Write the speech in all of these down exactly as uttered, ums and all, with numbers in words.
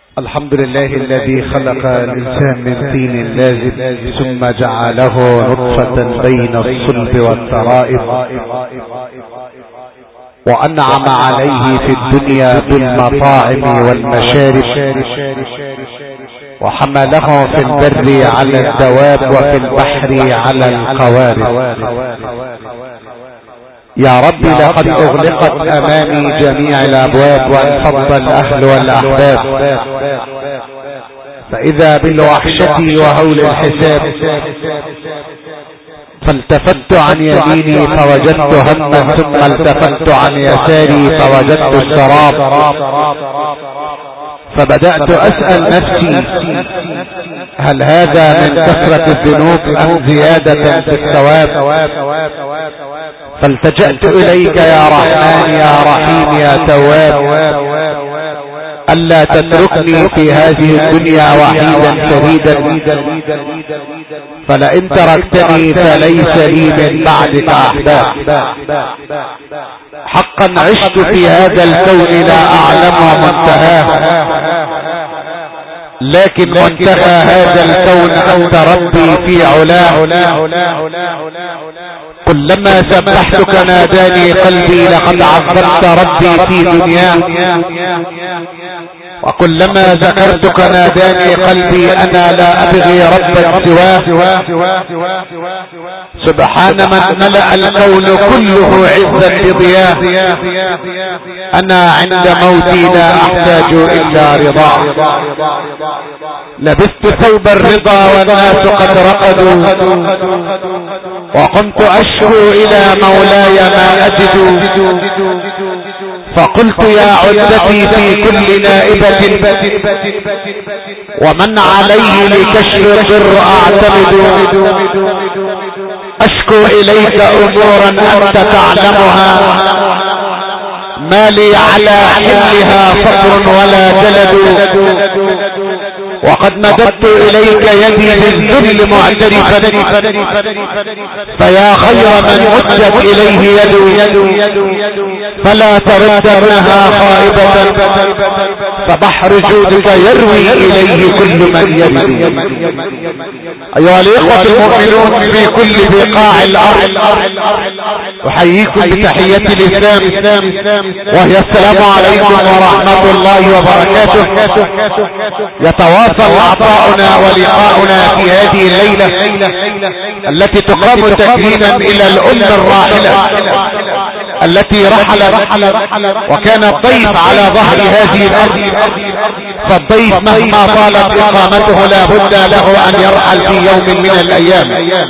الحمد لله الذي خلق الإنسان من طين لازب ثم جعله نطفة بين الصلب والترائب، وأنعم عليه في الدنيا بالمطاعم والمشارب، وحمله في البر على الدواب وفي البحر على القوارب. يا رب لقد اغلقت امامي جميع الابواب وانفض الاهل والاحباب، فاذا بالوحشة وهول الحساب فالتفت عن يميني فوجدت هما، ثم التفت عن يساري فوجدت السراب، فبدأت اسأل نفسي هل هذا من كثرة الذنوب ام زيادة في الثواب؟ فالتجأت اليك يا رحمن يا رحيم يا تواب، ألا تتركني في هذه الدنيا وحيدا فريدا، فلئن تركتني فليس لي من بعدك أحباب. حقا عشت في هذا الكون لا أعلم منتهاه، لكن منتهى هذا الكون أنت ربي في علاه. كلما سبحتك ناداني قلبي لقد عظمت ربي في دنياه، وكلما ذكرتك ناداني قلبي أنا لا أبغي ربا سواه. سبحان من ملأ الكون كله عزا بضياه، أنا عند موتي لا أحتاج إلا رضاه. لبست ثوب الرضا والناس قد رقدوا، وقمت أشكو إلى مولاي ما أجد، فقلت يا عدتي في كل نائبة ومن عليه لكشف الضر أعتمد، أشكو إليك أمورا أنت تعلمها، ما لي على حلها صبر ولا جلد، وقد مددت إليك يدي بالذل معترفا، فيا خير من مدت إليه يد فلا تردنها خائبة، فبحر جودك يروي إليه كل من يرد. أيها الإخوة المؤمنون في كل بقاع الأرض، أحييكم بتحية الإسلام وهي السلام عليكم ورحمة الله وبركاته. يتواصل عطاؤنا ولقاؤنا في هذه الليلة التي تقام تكريما إلى الأمة الراحلة التي رحلت وكان الضيف على ظهر هذه الأرض، فالضيف مهما طالت إقامته لا بد له أن يرحل في يوم من الأيام.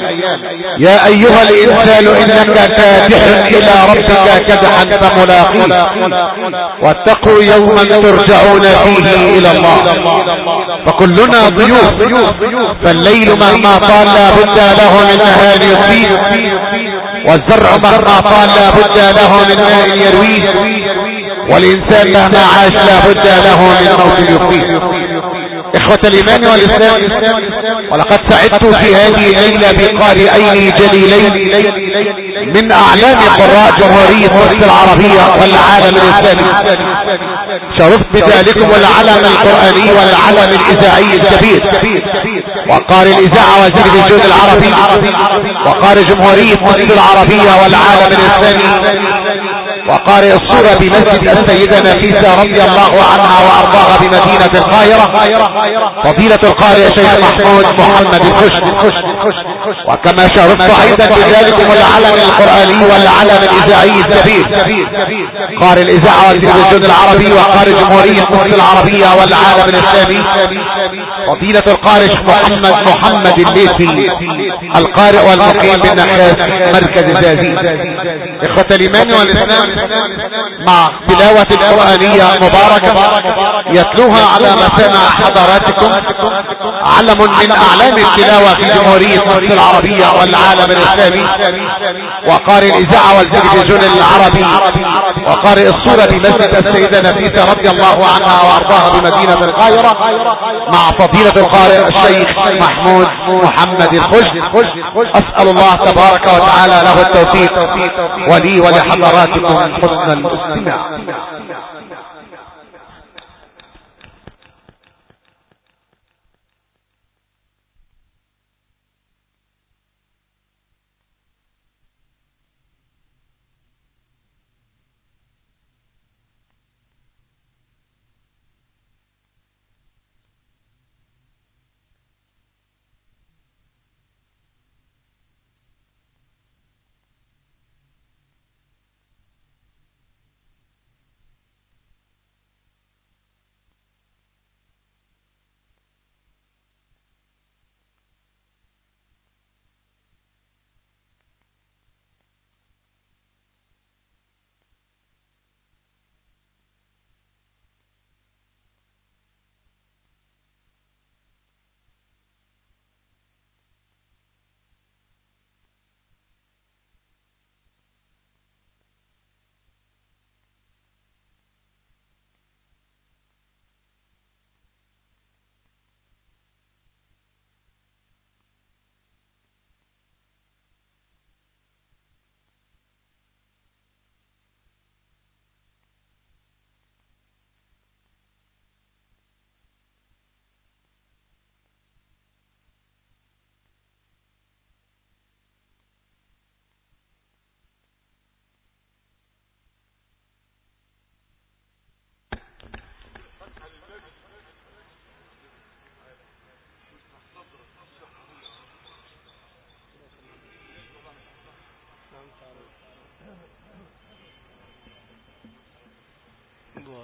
يا أيها الإنسان إنك كادح إلى ربك كدحا فملاقيه، واتقوا يوما ترجعون فيه إلى الله. فكلنا ضيوف، فالليل مهما طال لا بد له من نهار يضيء، والزرع مهما طال لا بد له من ماء يرويه، والإنسان مهما عاش لا بد له من موت يفيه. إخوة الإيمان والإسلام، ولقد سعدت في هذه الليلة بقارئين جليلين من أعلام قراء جمهورية مصر العربية والعالم الإسلامي. شرفت بذلكم العلم القرآني والعلم الإذاعي الكبير، وقارئ الإذاعة وزير الجود العربي، وقارئ جمهورية مصر العربية والعالم الإسلامي، وقارئ الصورة بمسجد السيدة نفيسة رضي الله عنها وأرضاها بمدينة القاهرة، فضيلة القارئ الشيخ محمود محمد الخش. وكما شرفت أيضا بذلكم العلم القرآني والعلم الإذاعي الكبير، قارئ الإذاعة وزير الجود العربي، وقارئ جمهورية مصر العربية والعالم الإسلامي، فضيلة القارئ محمد محمد الليثي، القارئ والمقيم بالنحاس مركز الزازي. إخوة الإيمان والإسلام، مع تلاوة القرآنية مباركة يتلوها على مسامع حضراتكم علم من أعلام التلاوة في جمهورية مصر العربية والعالم الإسلامي، وقارئ الإذاعة والتلفزيون العربي، وقارئ الصورة بمسجد السيدة نفيسة رضي الله عنها وأرضاها بمدينة القاهرة، مع فضيلة القارئ الشيخ محمود محمد الخش. أسأل الله تبارك وتعالى له التوفيق ولي ولحضراتكم حسن الاستماع.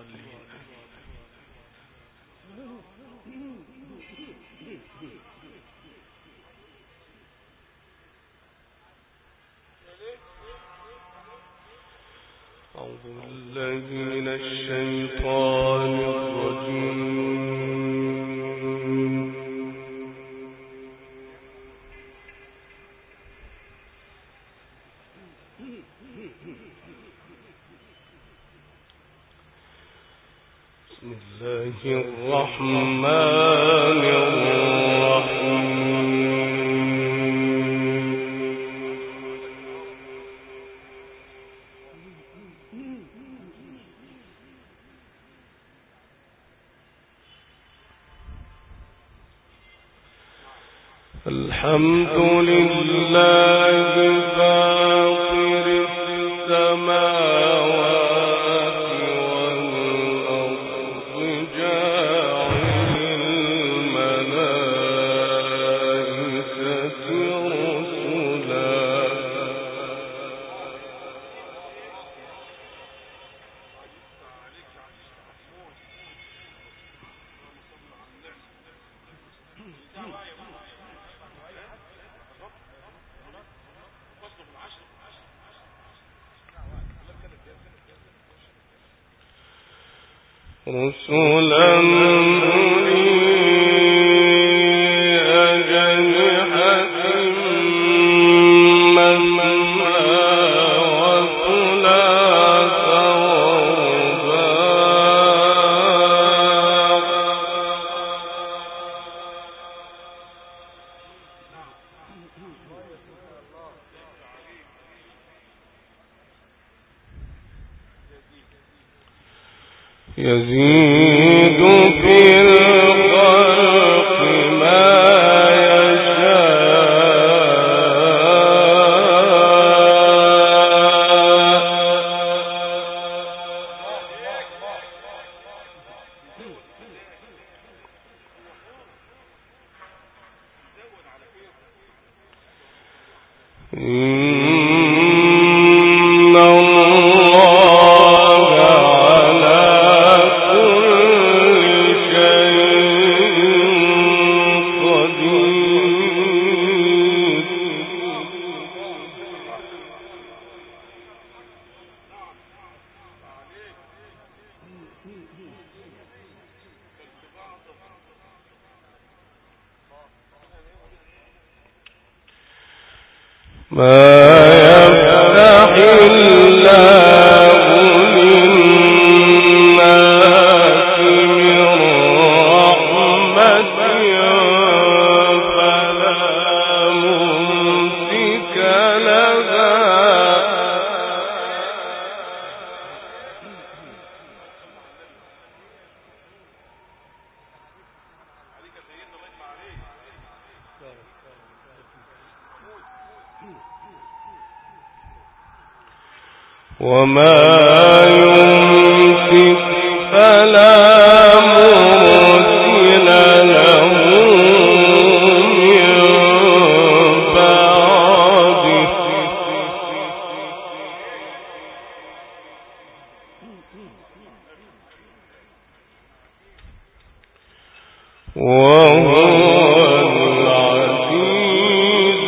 الحمد لله فاطر السماوات والأرض جاعل الملائكة رسلا رسلا أولي أجنحة مثنى وثلاث يزيد في الخلق ما ما يفتح الله للناس من رحمة فلا ممسك لها وما يمسك فلا مرسل له من بعده وهو العزيز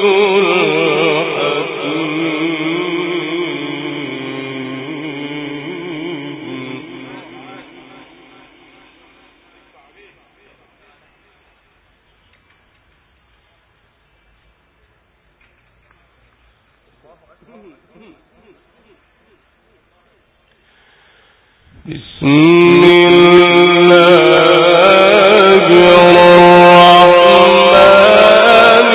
بسم الله الرحمن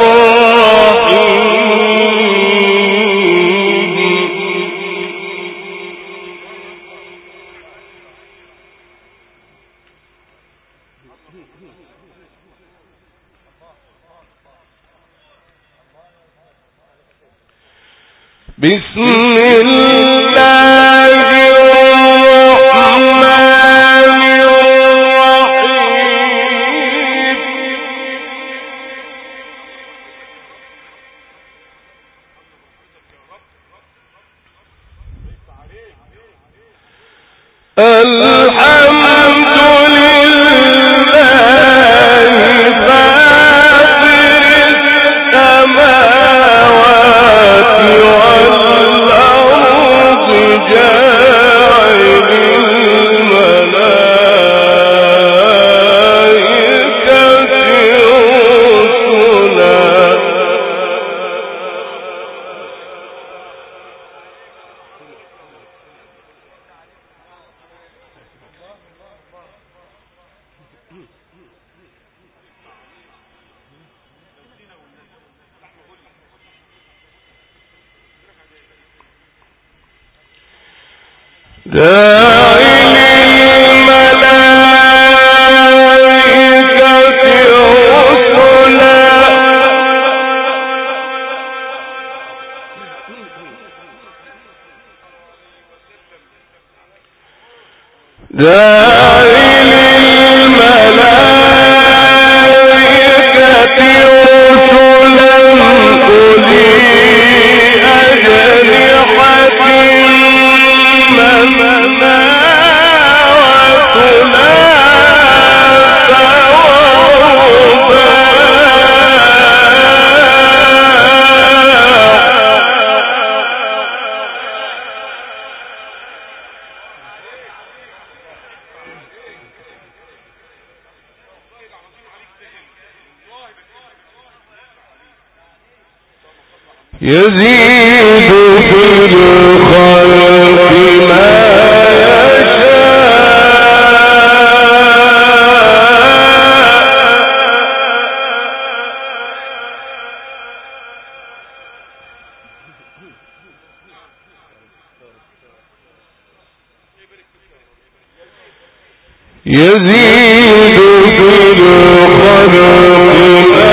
الرحيم بسم الله الرحمن الرحيم الحمد لله فاطر السماوات والأرض جاعل الملائكة رسلا جاعل الملائكة رسلا جاعل الملائكة رسلا أولي أجنحة مثنى وثلاث يزيد في الخلق ما يزيد في الخلق ما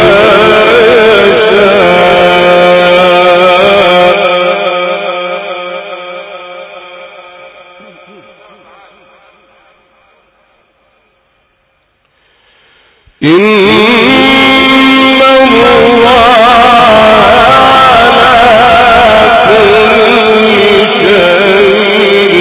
إن الله على كل شيء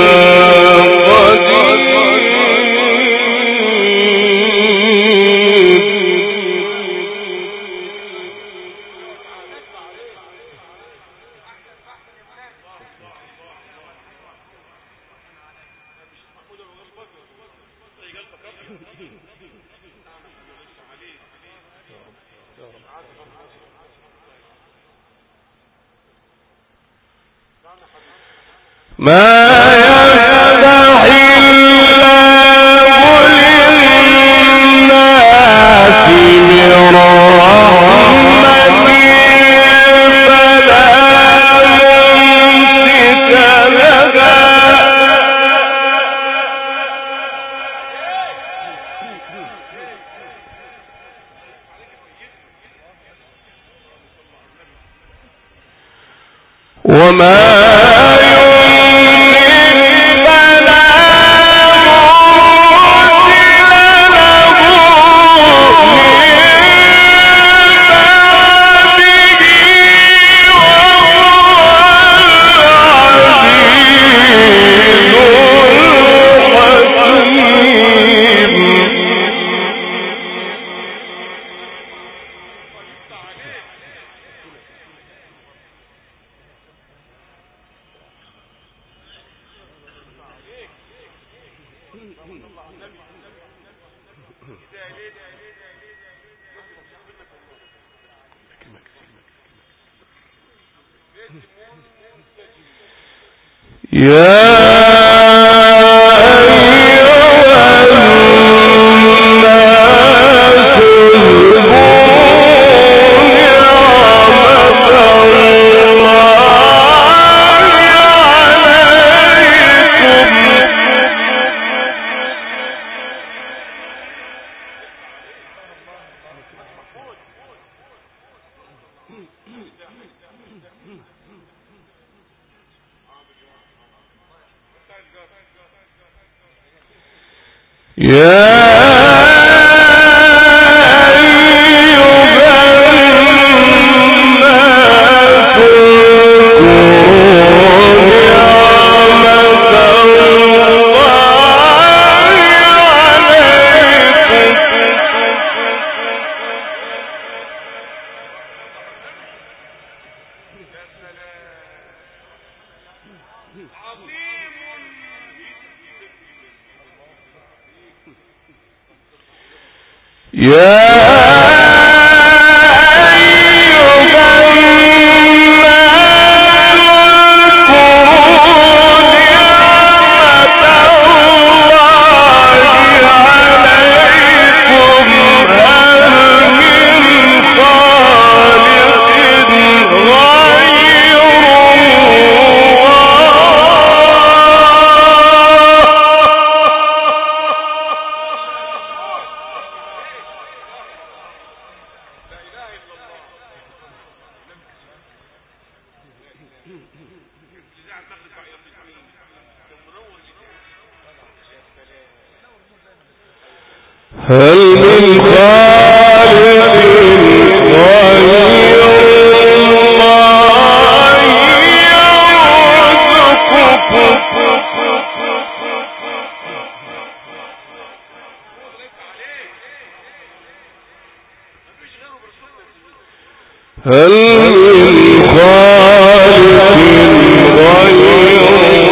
ما يفتح الله للناس من رحمة فلا ممسك لها وما يا يا أيها الناس هل من خالق غير الله يرزقكم هل من خالق غير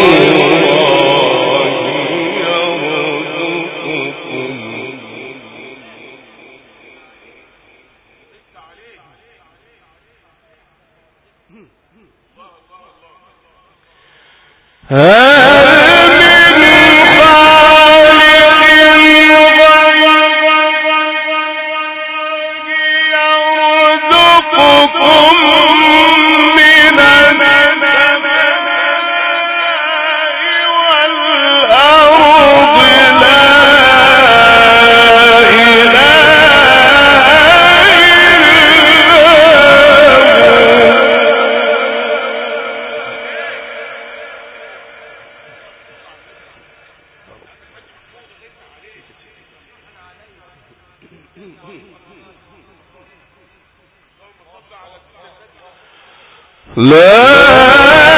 لا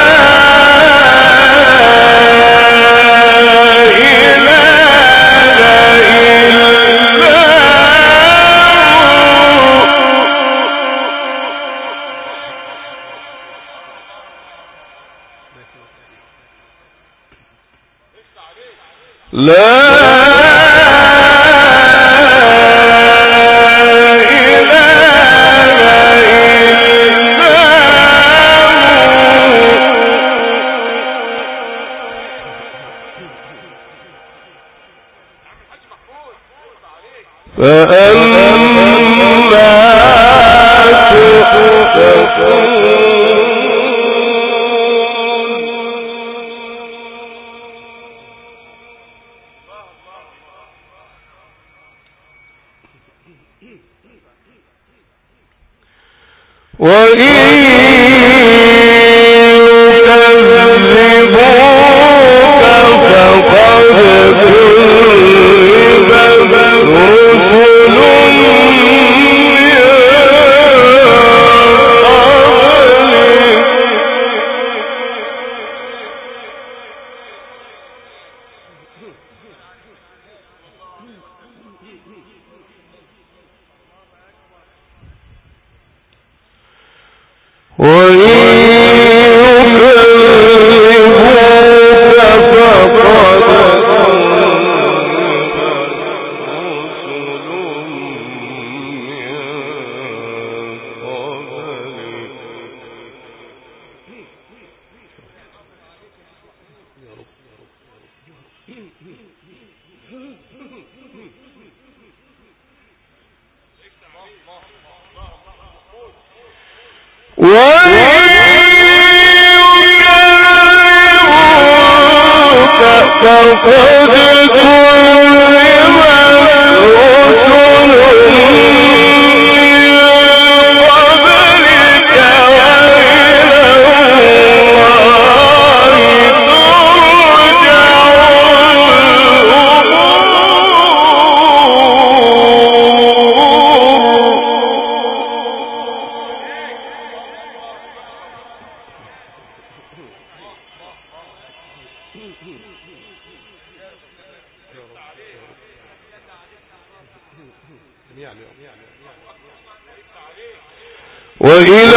وإلى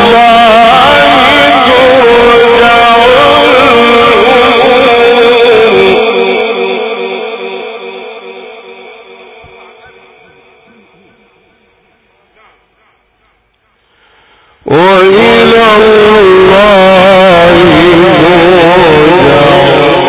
الله ترجع الأمور وإلى الله ترجع.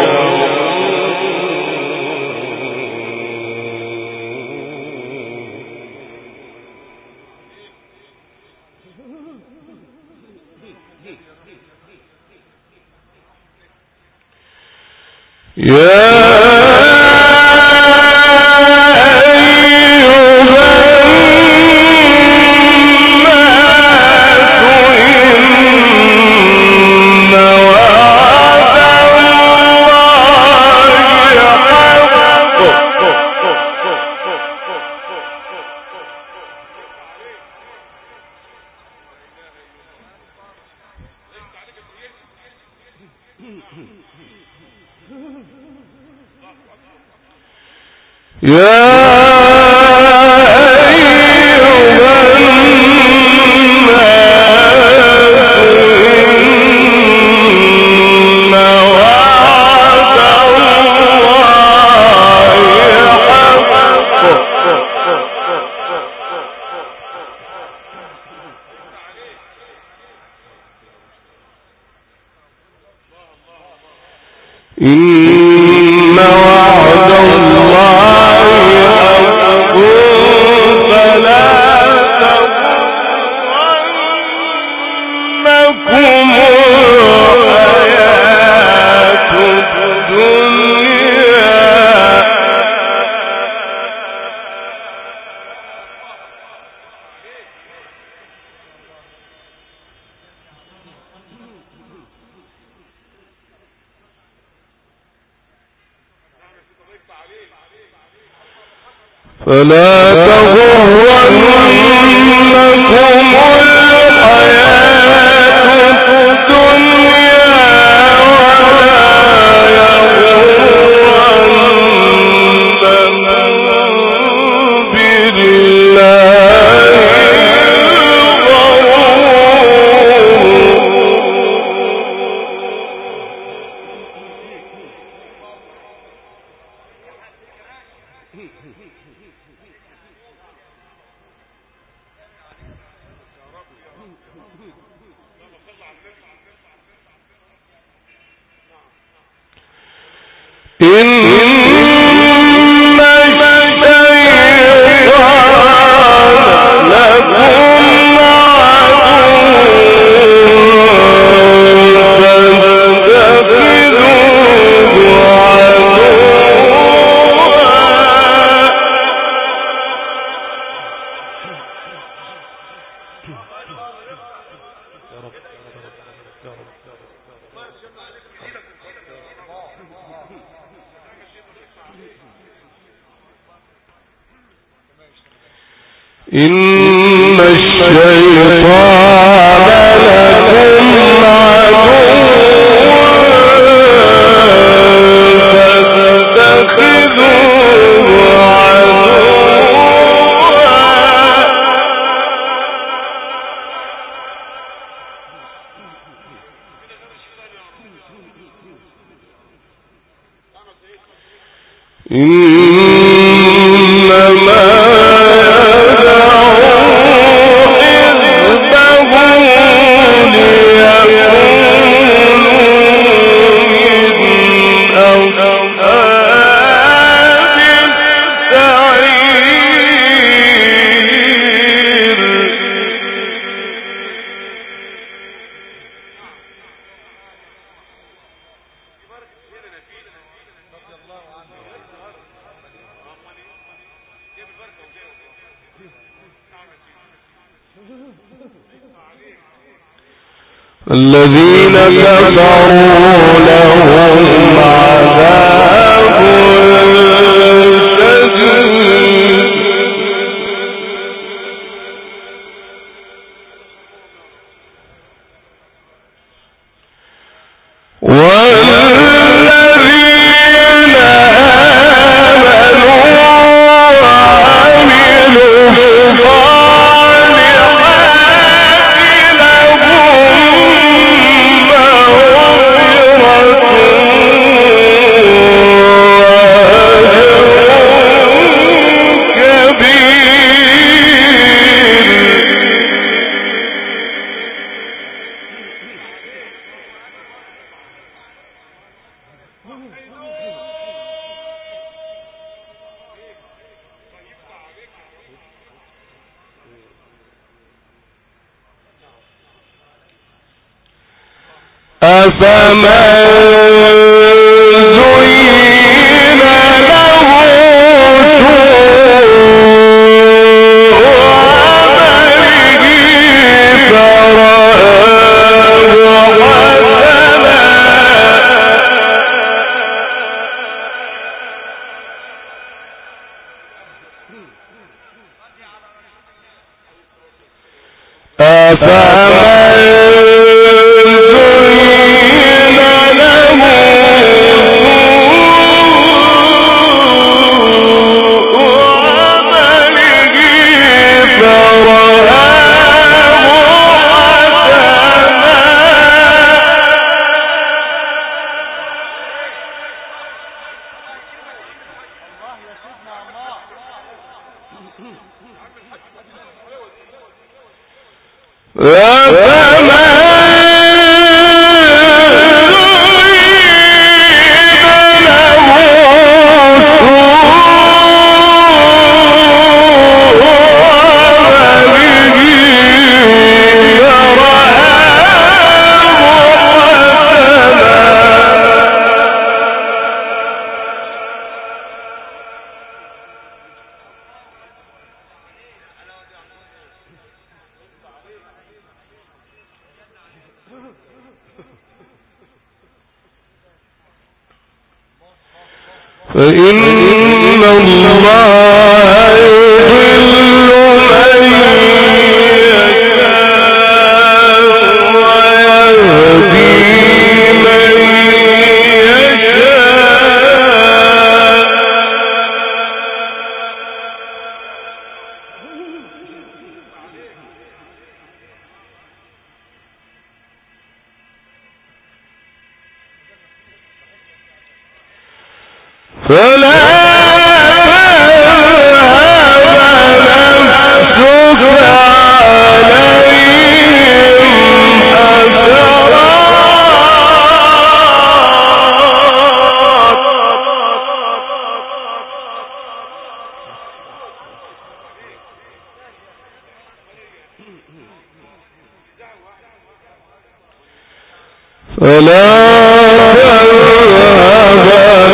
إن وعد الله حق فلا تغرنكم الحياة الدنيا. فلا تغرنكم الحياة الدنيا ولا يغرنكم بالله إن الشيطان لكم عدو فاتخذوه إن الشيطان لكم عدو فاتخذوه عدوا. إنما الذين كفروا لهم عذاب شديد والذين آمنوا وعملوا الصالحات لهم أفمن زين له سوء عمله فرآه حسنا أفمن زين له سوء عمله فرآه فإن الله يضل من يشاء ويهدي من يشاء فلا فلا تذهب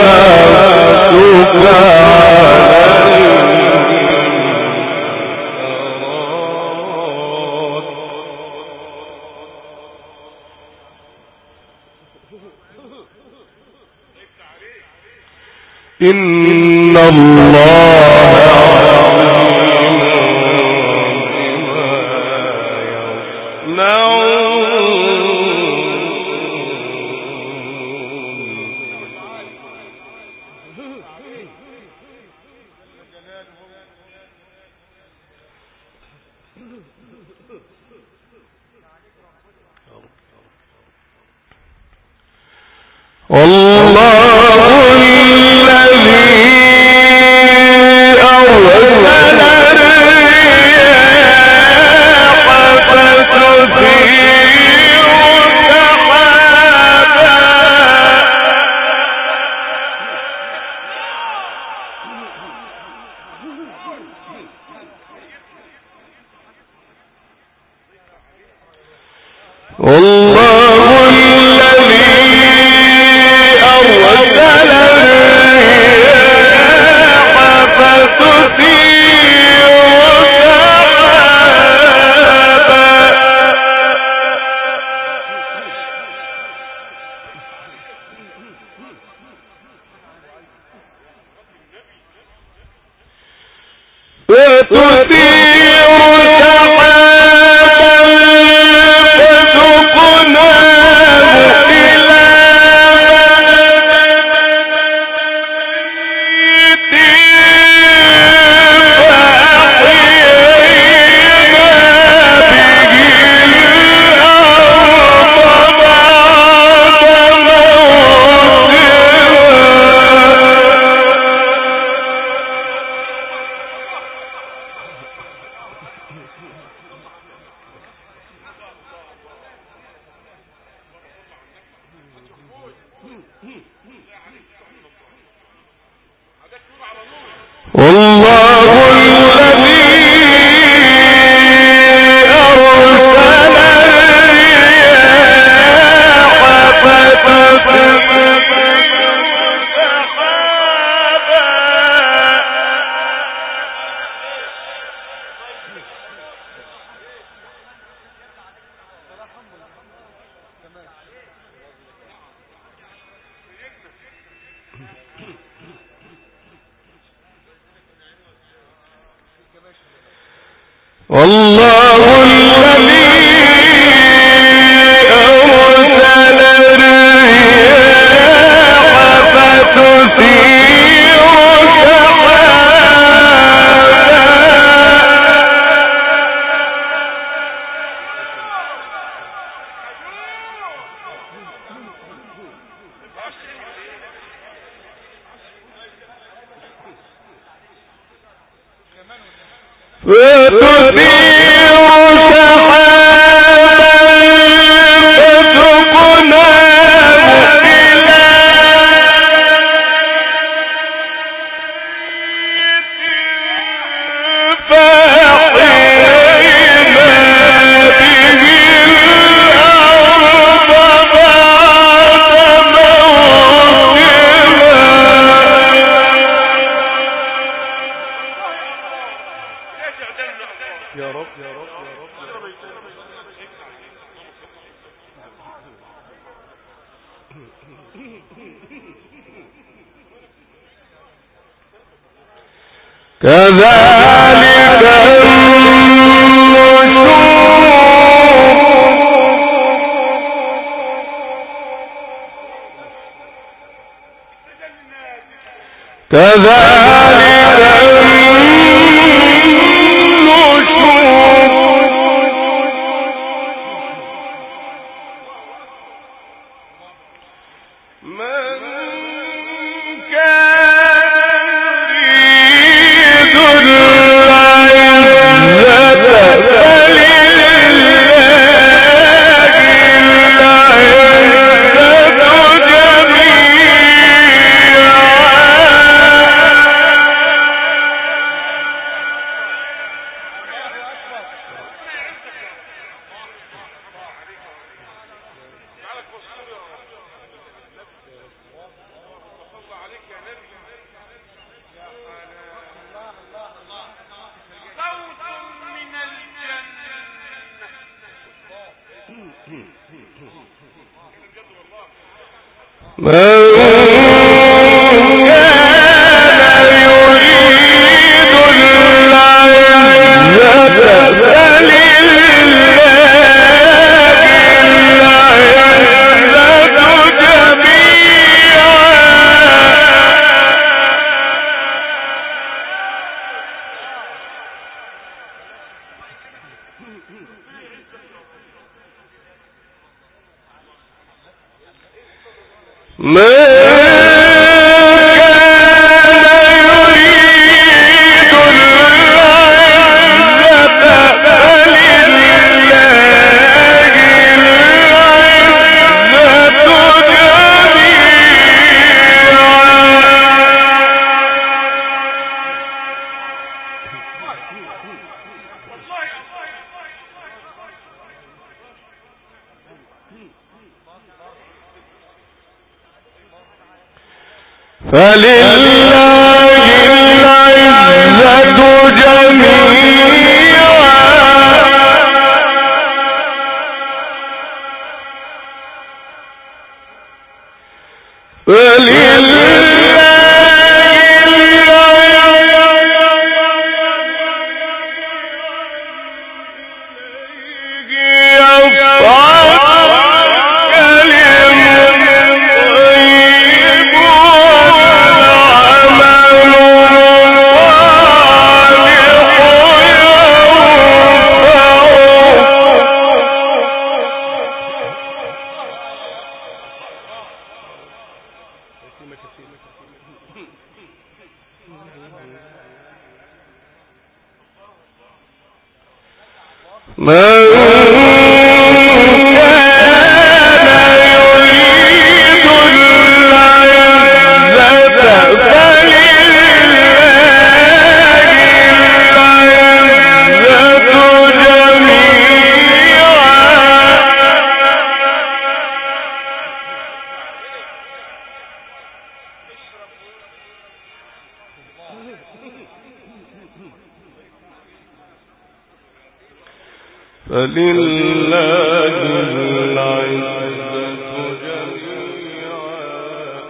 نفسك إن الله والله الذي أرسل الرياح فتثير سحابا والله الذي أرسل الرياح فتثير سحابا فتثير والله الذي أرسل الرياح والله الذي أرسل الرياح فتثير كذلك النشور كذلك فلله العزة جميعا فلله العزة جميعا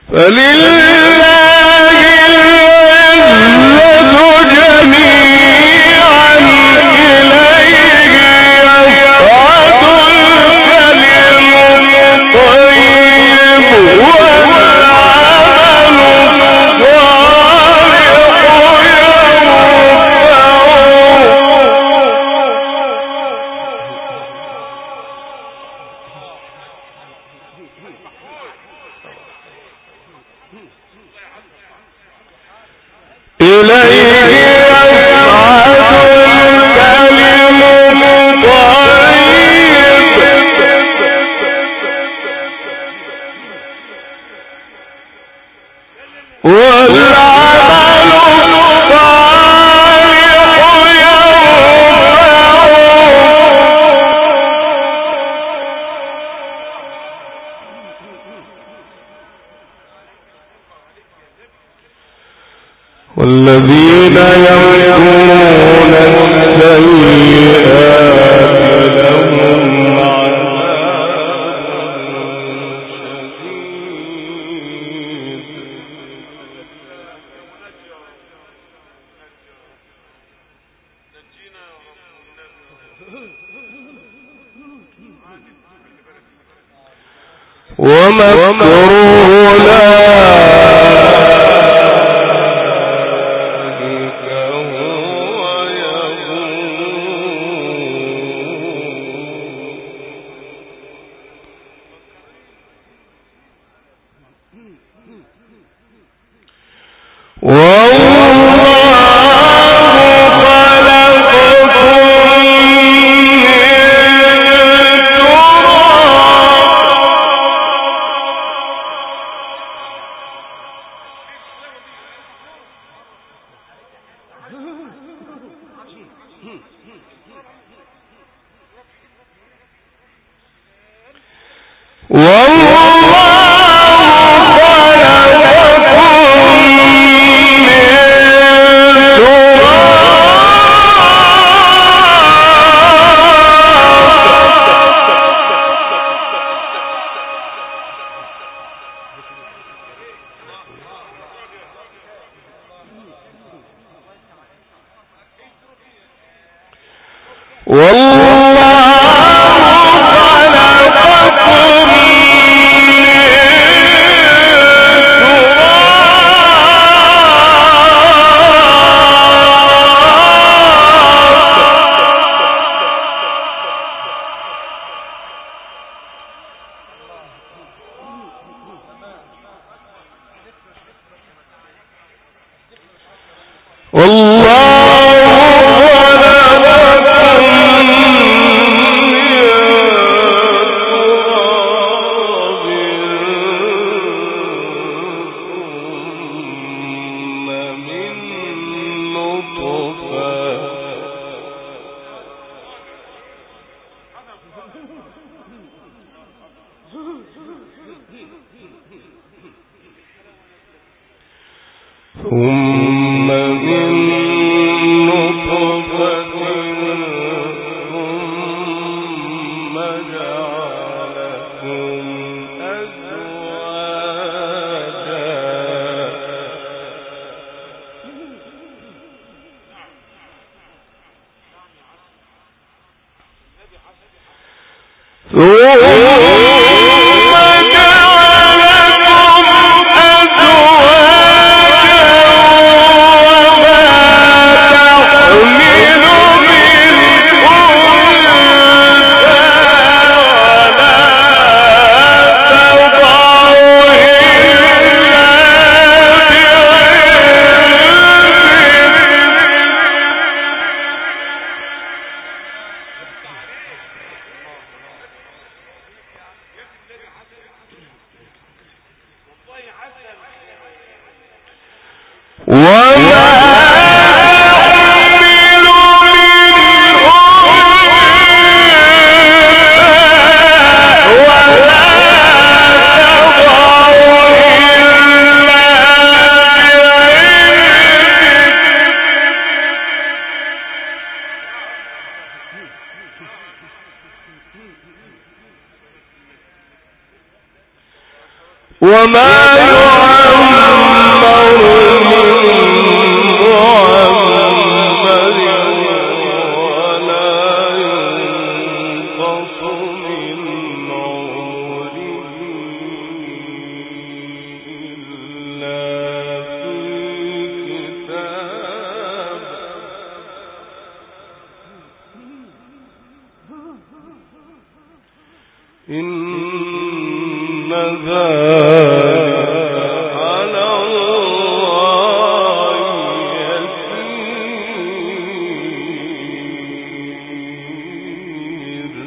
والذين يمكرون السيئات لهم ومكر أولئك هو يغور ثم من نطفة ثم جعلكم أزواجا وما يعمر من معمر ولا ينقص من عمره إلا في كتاب. إن ذلك على الله يسير.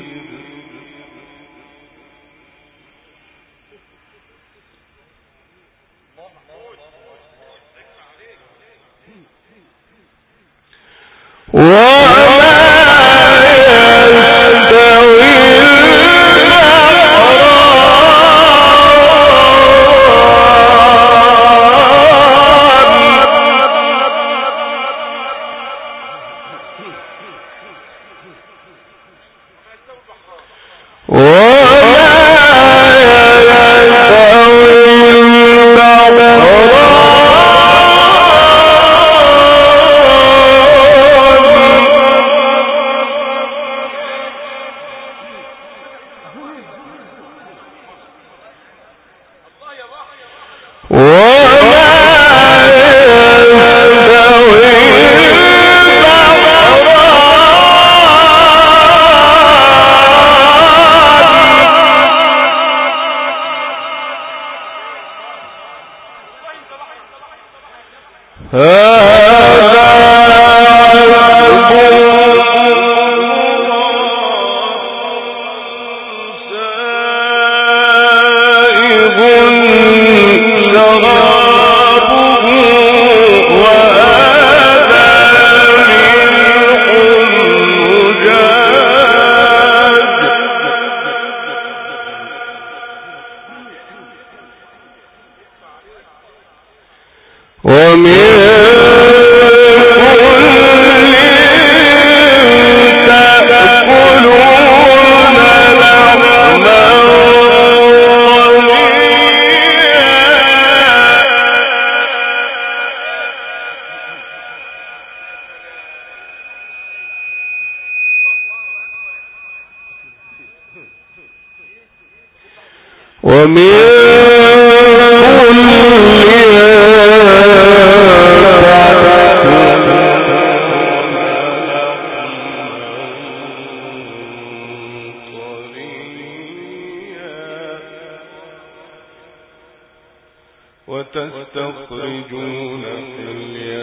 وتستخرجون حلية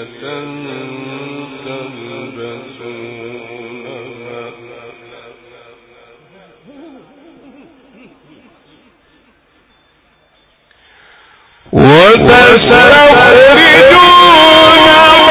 تلبسونها وتستخرجون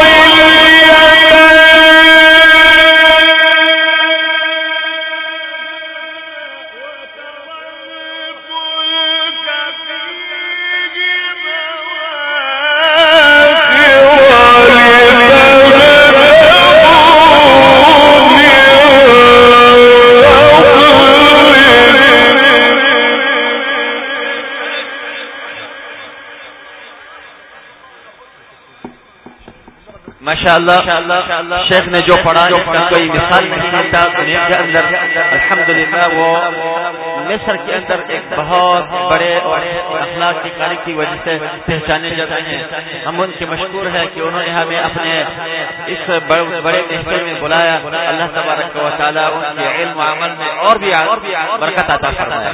माशाअल्लाह शेख ने जो पढ़ा इसका कोई मिसाल नहीं था दुनिया के अंदर। अल्हम्दुलिल्लाह वो मिस्र के अंदर एक बहुत बड़े और अखलाक की कारी की वजह से पहचाने जाते हैं। हम उनके मशहूर है कि उन्होंने हमें अपने इस बड़े महफिल में बुलाया। अल्लाह तबारक व तआला उनके इल्म व अमल में और भी बरकत अता फरमाए।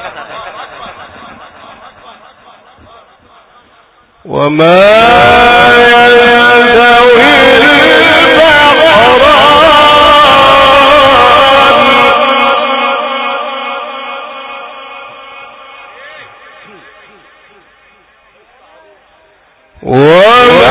وما يستوي البحران وما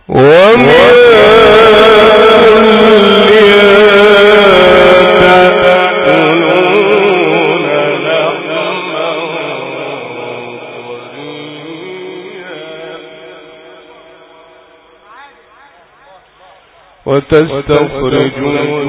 وتستخرجون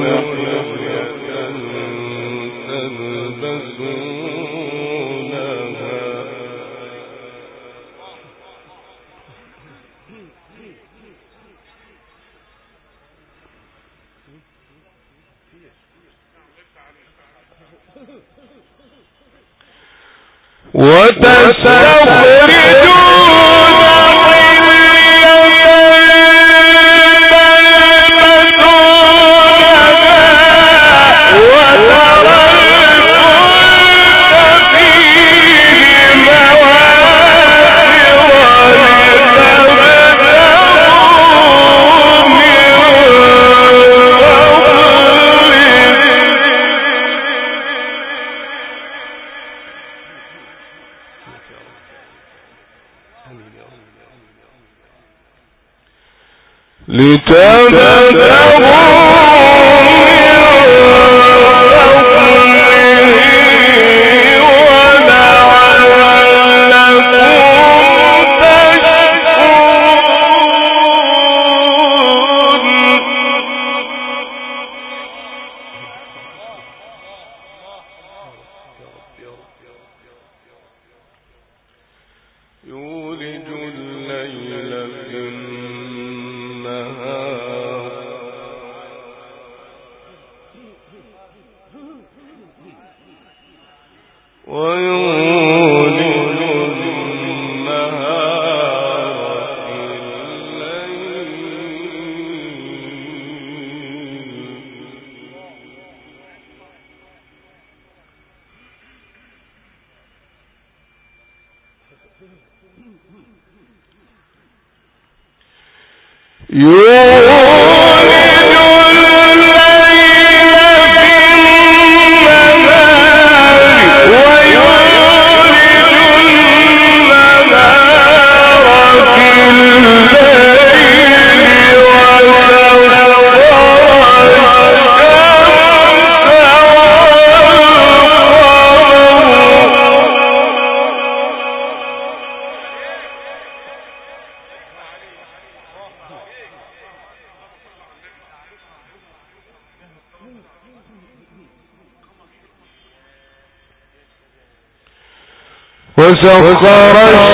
وسخر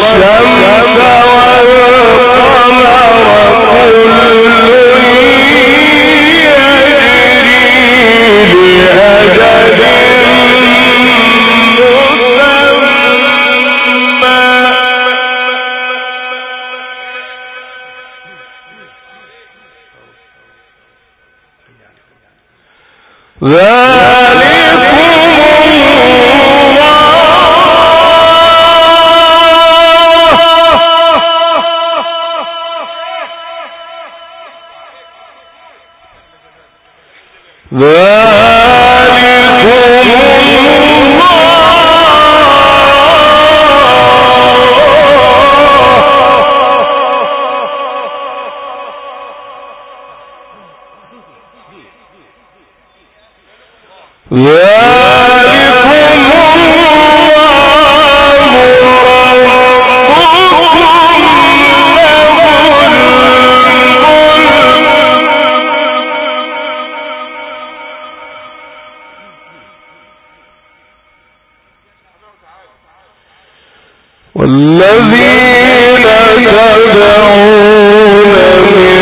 الشمس والقمر كل يجري لأجل مسمى والذين تدعون من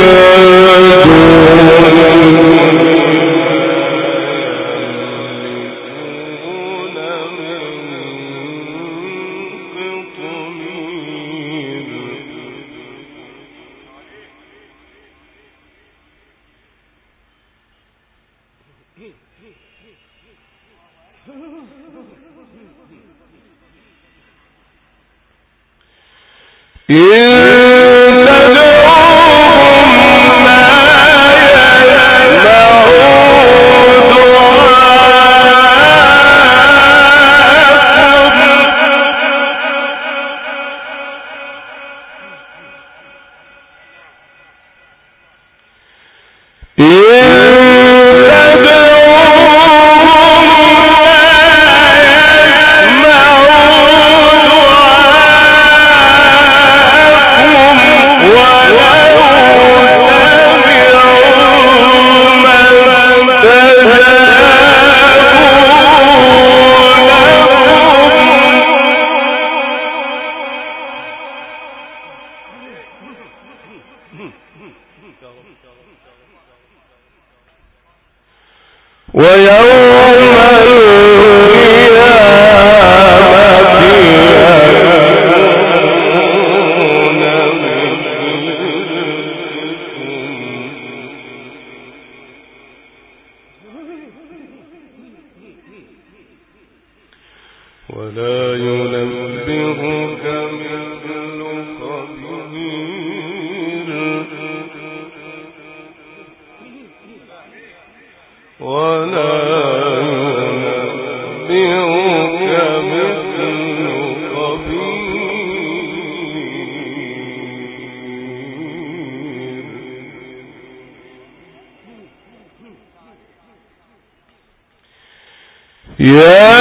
ويوم ولا ينبهك مثل خبير ولا ينبهك مثل خبير يا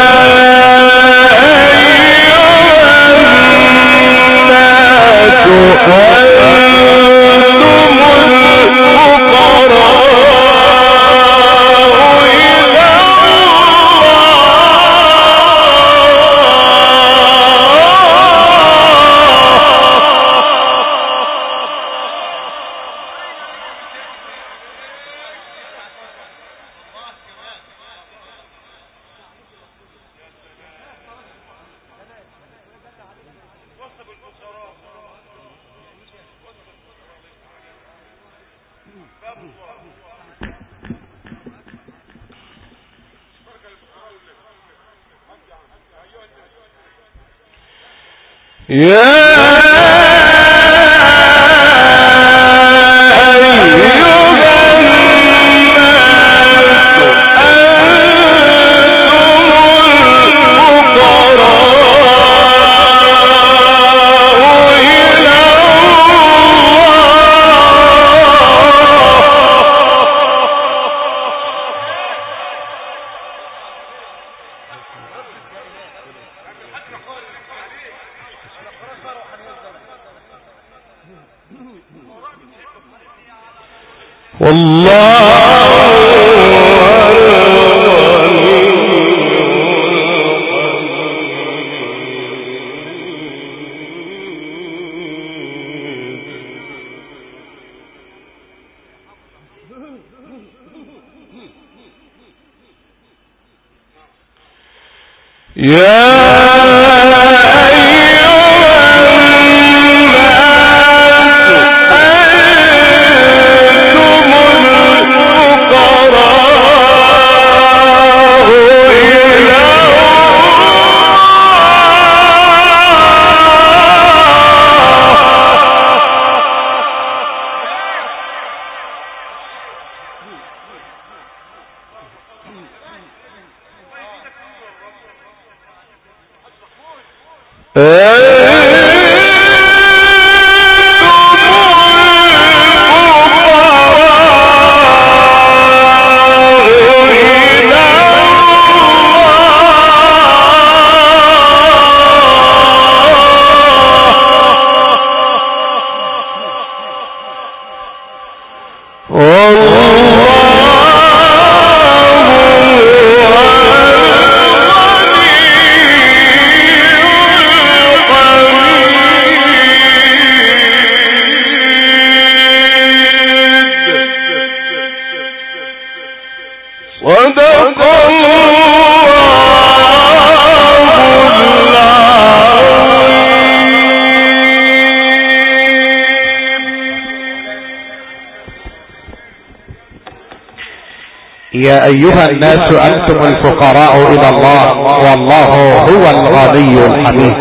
يا أيها الناس أنتم الفقراء إلى الله والله هو الغني الحميد.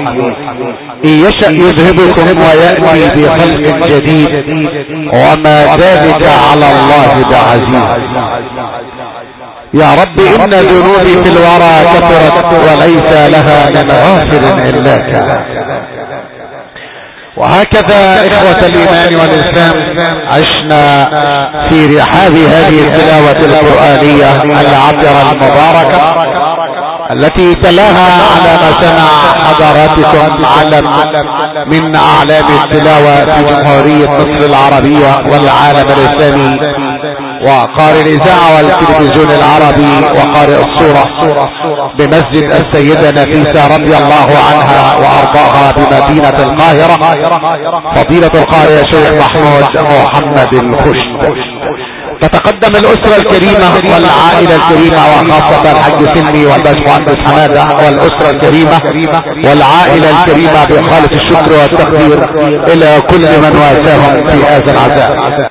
إن يشأ يذهبكم ويأتي بخلق جديد وما ذلك على الله بعزيز. يا رب إن ذنوبي في الورى كثرت وليس لها من غافر إلاك. وهكذا إخوة الإيمان والإسلام عشنا في رحاب هذه التلاوة القرآنية العطرة المباركة التي تلاها على ما سمع حضراتكم علم من أعلام التلاوة في جمهورية مصر العربية والعالم الإسلامي، وقارئ الإذاعة والتلفزيون العربي وقارئ الصورة بمسجد السيدة نفيسة رضي الله عنها وأرضاها بمدينة القاهرة، فضيلة القارئ الشيخ محمود محمد الخشب. تتقدم الاسرة الكريمة والعائلة الكريمة وخاصة الحاج سلمي والباشمهندس حمادة والاسرة الكريمة والعائلة الكريمة بخالص الشكر والتقدير الى كل من واساهم في هذا العزاء.